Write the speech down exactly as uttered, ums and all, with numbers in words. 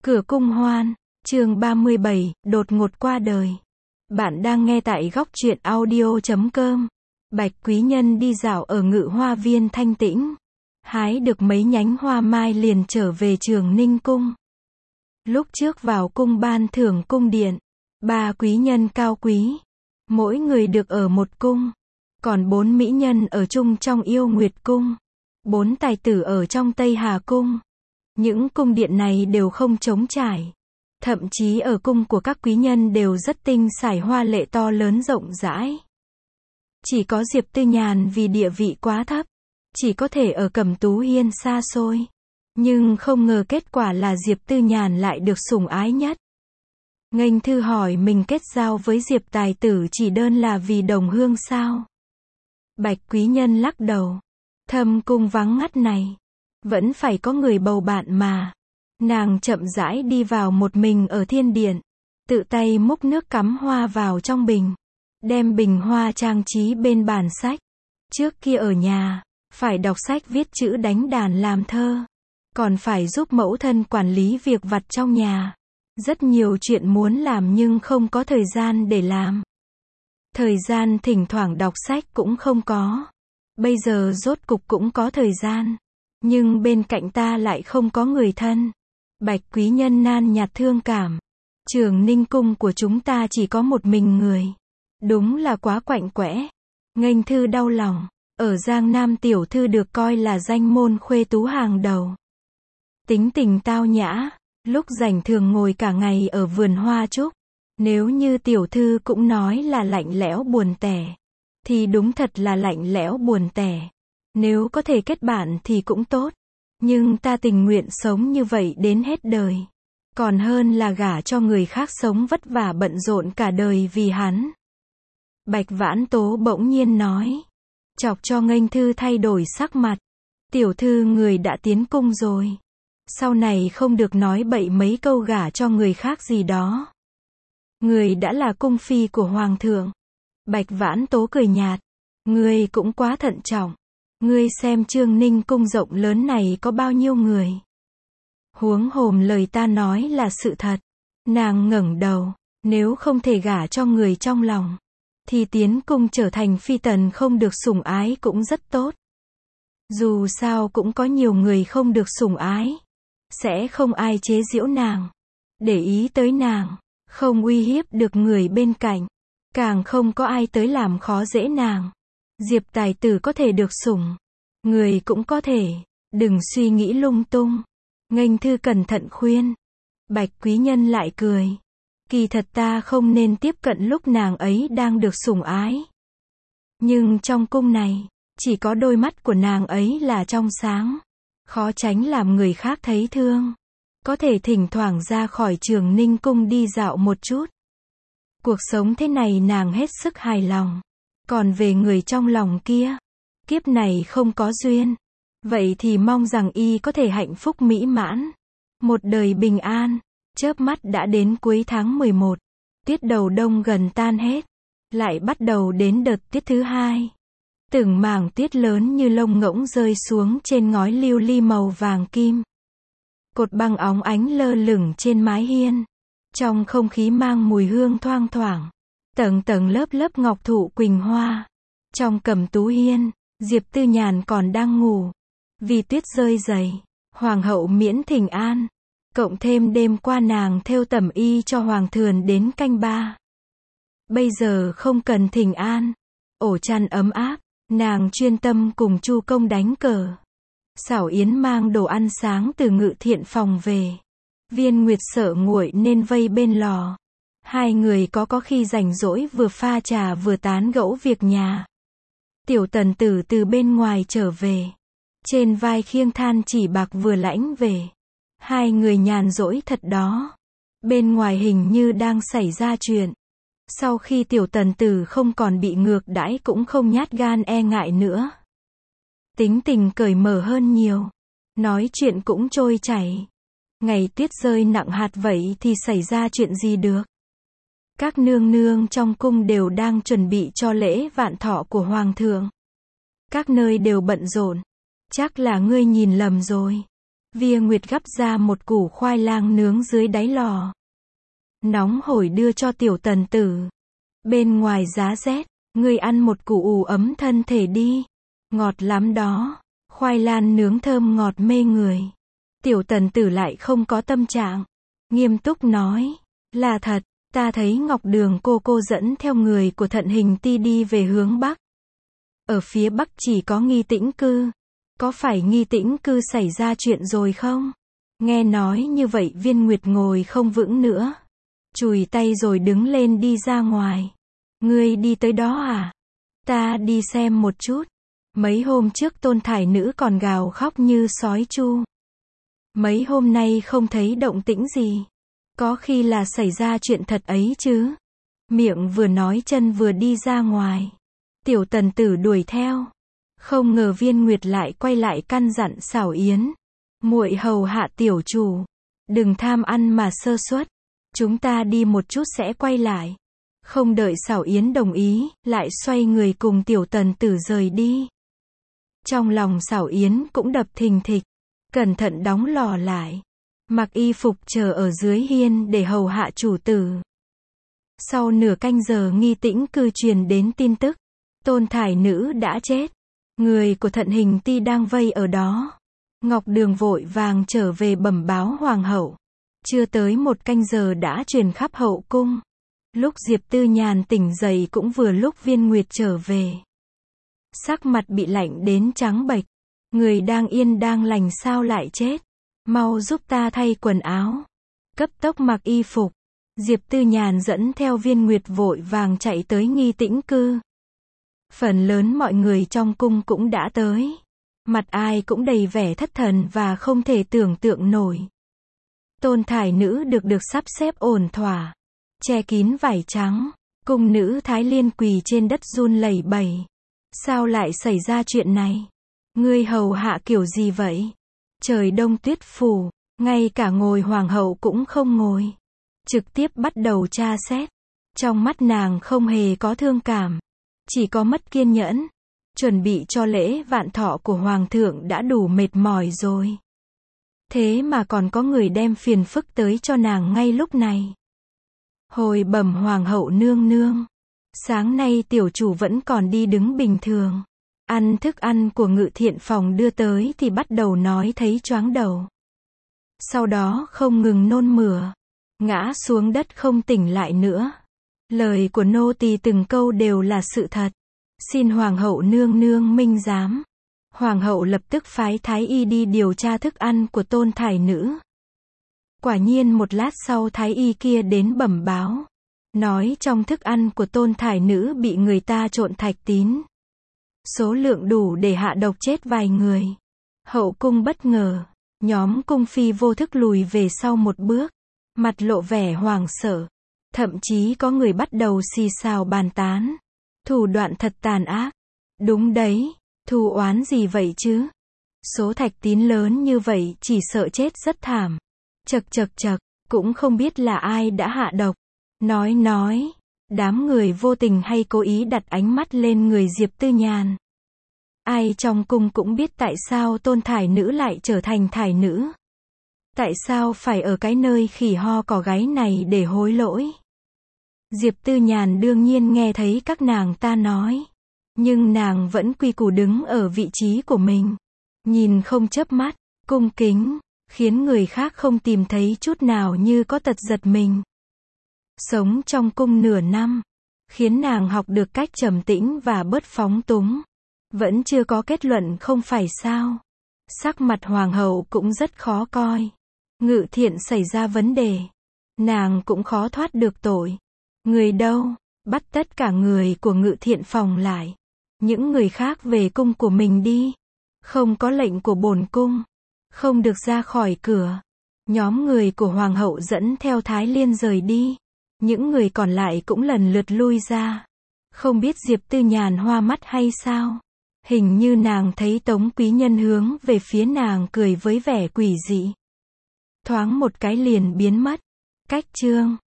Cửa cung hoan, chương ba mươi bảy, đột ngột qua đời. Bạn đang nghe tại góc truyện audio chấm com. Bạch quý nhân đi dạo ở Ngự Hoa Viên thanh tĩnh. Hái được mấy nhánh hoa mai liền trở về Trường Ninh Cung. Lúc trước vào cung ban thưởng cung điện, ba quý nhân cao quý. Mỗi người được ở một cung. Còn bốn mỹ nhân ở chung trong Yêu Nguyệt Cung. Bốn tài tử ở trong Tây Hà Cung. Những cung điện này đều không trống trải. Thậm chí ở cung của các quý nhân đều rất tinh xảo hoa lệ to lớn rộng rãi. Chỉ có Diệp Tư Nhàn vì địa vị quá thấp, chỉ có thể ở Cẩm Tú Hiên xa xôi. Nhưng không ngờ kết quả là Diệp Tư Nhàn lại được sủng ái nhất. Nghênh Thư hỏi mình kết giao với Diệp tài tử chỉ đơn là vì đồng hương sao? Bạch quý nhân lắc đầu. Thâm cung vắng ngắt này, vẫn phải có người bầu bạn mà. Nàng chậm rãi đi vào một mình ở thiên điện, tự tay múc nước cắm hoa vào trong bình, đem bình hoa trang trí bên bàn sách. Trước kia ở nhà, phải đọc sách viết chữ đánh đàn làm thơ, còn phải giúp mẫu thân quản lý việc vặt trong nhà. Rất nhiều chuyện muốn làm nhưng không có thời gian để làm. Thời gian thỉnh thoảng đọc sách cũng không có. Bây giờ rốt cục cũng có thời gian, nhưng bên cạnh ta lại không có người thân. Bạch quý nhân nan nhạt thương cảm. Trường Ninh Cung của chúng ta chỉ có một mình người. Đúng là quá quạnh quẽ. Nghênh Thư đau lòng. Ở Giang Nam tiểu thư được coi là danh môn khuê tú hàng đầu. Tính tình tao nhã, lúc rảnh thường ngồi cả ngày ở vườn hoa trúc. Nếu như tiểu thư cũng nói là lạnh lẽo buồn tẻ, thì đúng thật là lạnh lẽo buồn tẻ. Nếu có thể kết bạn thì cũng tốt. Nhưng ta tình nguyện sống như vậy đến hết đời. Còn hơn là gả cho người khác sống vất vả bận rộn cả đời vì hắn. Bạch Vãn Tố bỗng nhiên nói. Chọc cho Nghênh Thư thay đổi sắc mặt. Tiểu thư người đã tiến cung rồi. Sau này không được nói bậy mấy câu gả cho người khác gì đó. Người đã là cung phi của hoàng thượng. Bạch Vãn Tố cười nhạt. Người cũng quá thận trọng. Ngươi xem Trường Ninh Cung rộng lớn này có bao nhiêu người. Huống hồm lời ta nói là sự thật. Nàng ngẩng đầu. Nếu không thể gả cho người trong lòng, thì tiến cung trở thành phi tần không được sủng ái cũng rất tốt. Dù sao cũng có nhiều người không được sủng ái. Sẽ không ai chế giễu nàng, để ý tới nàng, không uy hiếp được người bên cạnh. Càng không có ai tới làm khó dễ nàng. Diệp tài tử có thể được sủng, người cũng có thể. Đừng suy nghĩ lung tung. Nghênh Thư cẩn thận khuyên. Bạch quý nhân lại cười. Kỳ thật ta không nên tiếp cận lúc nàng ấy đang được sủng ái. Nhưng trong cung này, chỉ có đôi mắt của nàng ấy là trong sáng. Khó tránh làm người khác thấy thương. Có thể thỉnh thoảng ra khỏi Trường Ninh Cung đi dạo một chút. Cuộc sống thế này nàng hết sức hài lòng. Còn về người trong lòng kia, kiếp này không có duyên. Vậy thì mong rằng y có thể hạnh phúc mỹ mãn. Một đời bình an. Chớp mắt đã đến cuối tháng mười một. Tiết đầu đông gần tan hết. Lại bắt đầu đến đợt tiết thứ hai. Từng mảng tuyết lớn như lông ngỗng rơi xuống trên ngói lưu ly màu vàng kim. Cột băng óng ánh lơ lửng trên mái hiên. Trong không khí mang mùi hương thoang thoảng. Tầng tầng lớp lớp ngọc thụ quỳnh hoa. Trong Cẩm Tú Hiên, Diệp Tư Nhàn còn đang ngủ. Vì tuyết rơi dày, hoàng hậu miễn thỉnh an. Cộng thêm đêm qua nàng thêu tẩm y cho hoàng thượng đến canh ba. Bây giờ không cần thỉnh an. Ổ chăn ấm áp, nàng chuyên tâm cùng Chu công đánh cờ. Xảo Yến mang đồ ăn sáng từ Ngự Thiện phòng về. Viên Nguyệt sợ nguội nên vây bên lò. Hai người có có khi rảnh rỗi vừa pha trà vừa tán gẫu việc nhà. Tiểu Tần Tử từ bên ngoài trở về. Trên vai khiêng than chỉ bạc vừa lãnh về. Hai người nhàn rỗi thật đó. Bên ngoài hình như đang xảy ra chuyện. Sau khi Tiểu Tần Tử không còn bị ngược đãi cũng không nhát gan e ngại nữa. Tính tình cởi mở hơn nhiều. Nói chuyện cũng trôi chảy. Ngày tuyết rơi nặng hạt vậy thì xảy ra chuyện gì được. Các nương nương trong cung đều đang chuẩn bị cho lễ vạn thọ của hoàng thượng. Các nơi đều bận rộn. Chắc là ngươi nhìn lầm rồi. Via Nguyệt gắp ra một củ khoai lang nướng dưới đáy lò. Nóng hổi đưa cho Tiểu Tần Tử. Bên ngoài giá rét, ngươi ăn một củ ủ ấm thân thể đi. Ngọt lắm đó. Khoai lang nướng thơm ngọt mê người. Tiểu Tần Tử lại không có tâm trạng. Nghiêm túc nói. Là thật, ta thấy Ngọc Đường cô cô dẫn theo người của Thận Hình Ti đi về hướng Bắc. Ở phía Bắc chỉ có Nghi Tĩnh Cư. Có phải Nghi Tĩnh Cư xảy ra chuyện rồi không? Nghe nói như vậy Viên Nguyệt ngồi không vững nữa. Chùi tay rồi đứng lên đi ra ngoài. Ngươi đi tới đó à? Ta đi xem một chút. Mấy hôm trước Tôn Thải Nữ còn gào khóc như sói chu. Mấy hôm nay không thấy động tĩnh gì. Có khi là xảy ra chuyện thật ấy chứ. Miệng vừa nói chân vừa đi ra ngoài. Tiểu Tần Tử đuổi theo. Không ngờ Viên Nguyệt lại quay lại căn dặn Xảo Yến. Muội hầu hạ tiểu chủ. Đừng tham ăn mà sơ suất. Chúng ta đi một chút sẽ quay lại. Không đợi Xảo Yến đồng ý, lại xoay người cùng Tiểu Tần Tử rời đi. Trong lòng Xảo Yến cũng đập thình thịch. Cẩn thận đóng lò lại. Mặc y phục chờ ở dưới hiên để hầu hạ chủ tử. Sau nửa canh giờ Nghi Tĩnh Cư truyền đến tin tức. Tôn Thải Nữ đã chết. Người của Thận Hình Ti đang vây ở đó. Ngọc Đường vội vàng trở về bẩm báo hoàng hậu. Chưa tới một canh giờ đã truyền khắp hậu cung. Lúc Diệp Tư Nhàn tỉnh dậy cũng vừa lúc Viên Nguyệt trở về. Sắc mặt bị lạnh đến trắng bệch. Người đang yên đang lành sao lại chết? Mau giúp ta thay quần áo. Cấp tốc mặc y phục. Diệp Tư Nhàn dẫn theo Viên Nguyệt vội vàng chạy tới Nghi Tĩnh Cư. Phần lớn mọi người trong cung cũng đã tới. Mặt ai cũng đầy vẻ thất thần và không thể tưởng tượng nổi. Tôn Thải Nữ được được sắp xếp ổn thỏa. Che kín vải trắng. Cung nữ Thái Liên quỳ trên đất run lẩy bẩy. Sao lại xảy ra chuyện này? Ngươi hầu hạ kiểu gì vậy? Trời đông tuyết phủ. Ngay cả ngồi hoàng hậu cũng không ngồi. Trực tiếp bắt đầu tra xét. Trong mắt nàng không hề có thương cảm. Chỉ có mất kiên nhẫn. Chuẩn bị cho lễ vạn thọ của hoàng thượng đã đủ mệt mỏi rồi. Thế mà còn có người đem phiền phức tới cho nàng ngay lúc này. Hồi bẩm hoàng hậu nương nương. Sáng nay tiểu chủ vẫn còn đi đứng bình thường. Ăn thức ăn của Ngự Thiện Phòng đưa tới thì bắt đầu nói thấy choáng đầu. Sau đó không ngừng nôn mửa. Ngã xuống đất không tỉnh lại nữa. Lời của nô tỳ từng câu đều là sự thật. Xin hoàng hậu nương nương minh giám. Hoàng hậu lập tức phái Thái Y đi điều tra thức ăn của Tôn Thải Nữ. Quả nhiên một lát sau Thái Y kia đến bẩm báo. Nói trong thức ăn của Tôn Thải Nữ bị người ta trộn thạch tín. Số lượng đủ để hạ độc chết vài người. Hậu cung bất ngờ. Nhóm cung phi vô thức lùi về sau một bước. Mặt lộ vẻ hoảng sợ. Thậm chí có người bắt đầu xì xào bàn tán. Thủ đoạn thật tàn ác. Đúng đấy. Thù oán gì vậy chứ? Số thạch tín lớn như vậy chỉ sợ chết rất thảm. Chật chật chật. Cũng không biết là ai đã hạ độc. Nói nói. Đám người vô tình hay cố ý đặt ánh mắt lên người Diệp Tư Nhàn. Ai trong cung cũng biết tại sao Tôn Thải Nữ lại trở thành thải nữ. Tại sao phải ở cái nơi khỉ ho cỏ gáy này để hối lỗi. Diệp Tư Nhàn đương nhiên nghe thấy các nàng ta nói. Nhưng nàng vẫn quy củ đứng ở vị trí của mình. Nhìn không chớp mắt, cung kính, khiến người khác không tìm thấy chút nào như có tật giật mình. Sống trong cung nửa năm, khiến nàng học được cách trầm tĩnh và bớt phóng túng. Vẫn chưa có kết luận không phải sao. Sắc mặt hoàng hậu cũng rất khó coi. Ngự Thiện xảy ra vấn đề. Nàng cũng khó thoát được tội. Người đâu? Bắt tất cả người của Ngự Thiện Phòng lại. Những người khác về cung của mình đi. Không có lệnh của bổn cung. Không được ra khỏi cửa. Nhóm người của hoàng hậu dẫn theo Thái Liên rời đi. Những người còn lại cũng lần lượt lui ra. Không biết Diệp Tư Nhàn hoa mắt hay sao? Hình như nàng thấy Tống Quý Nhân hướng về phía nàng cười với vẻ quỷ dị. Thoáng một cái liền biến mất. Cách chương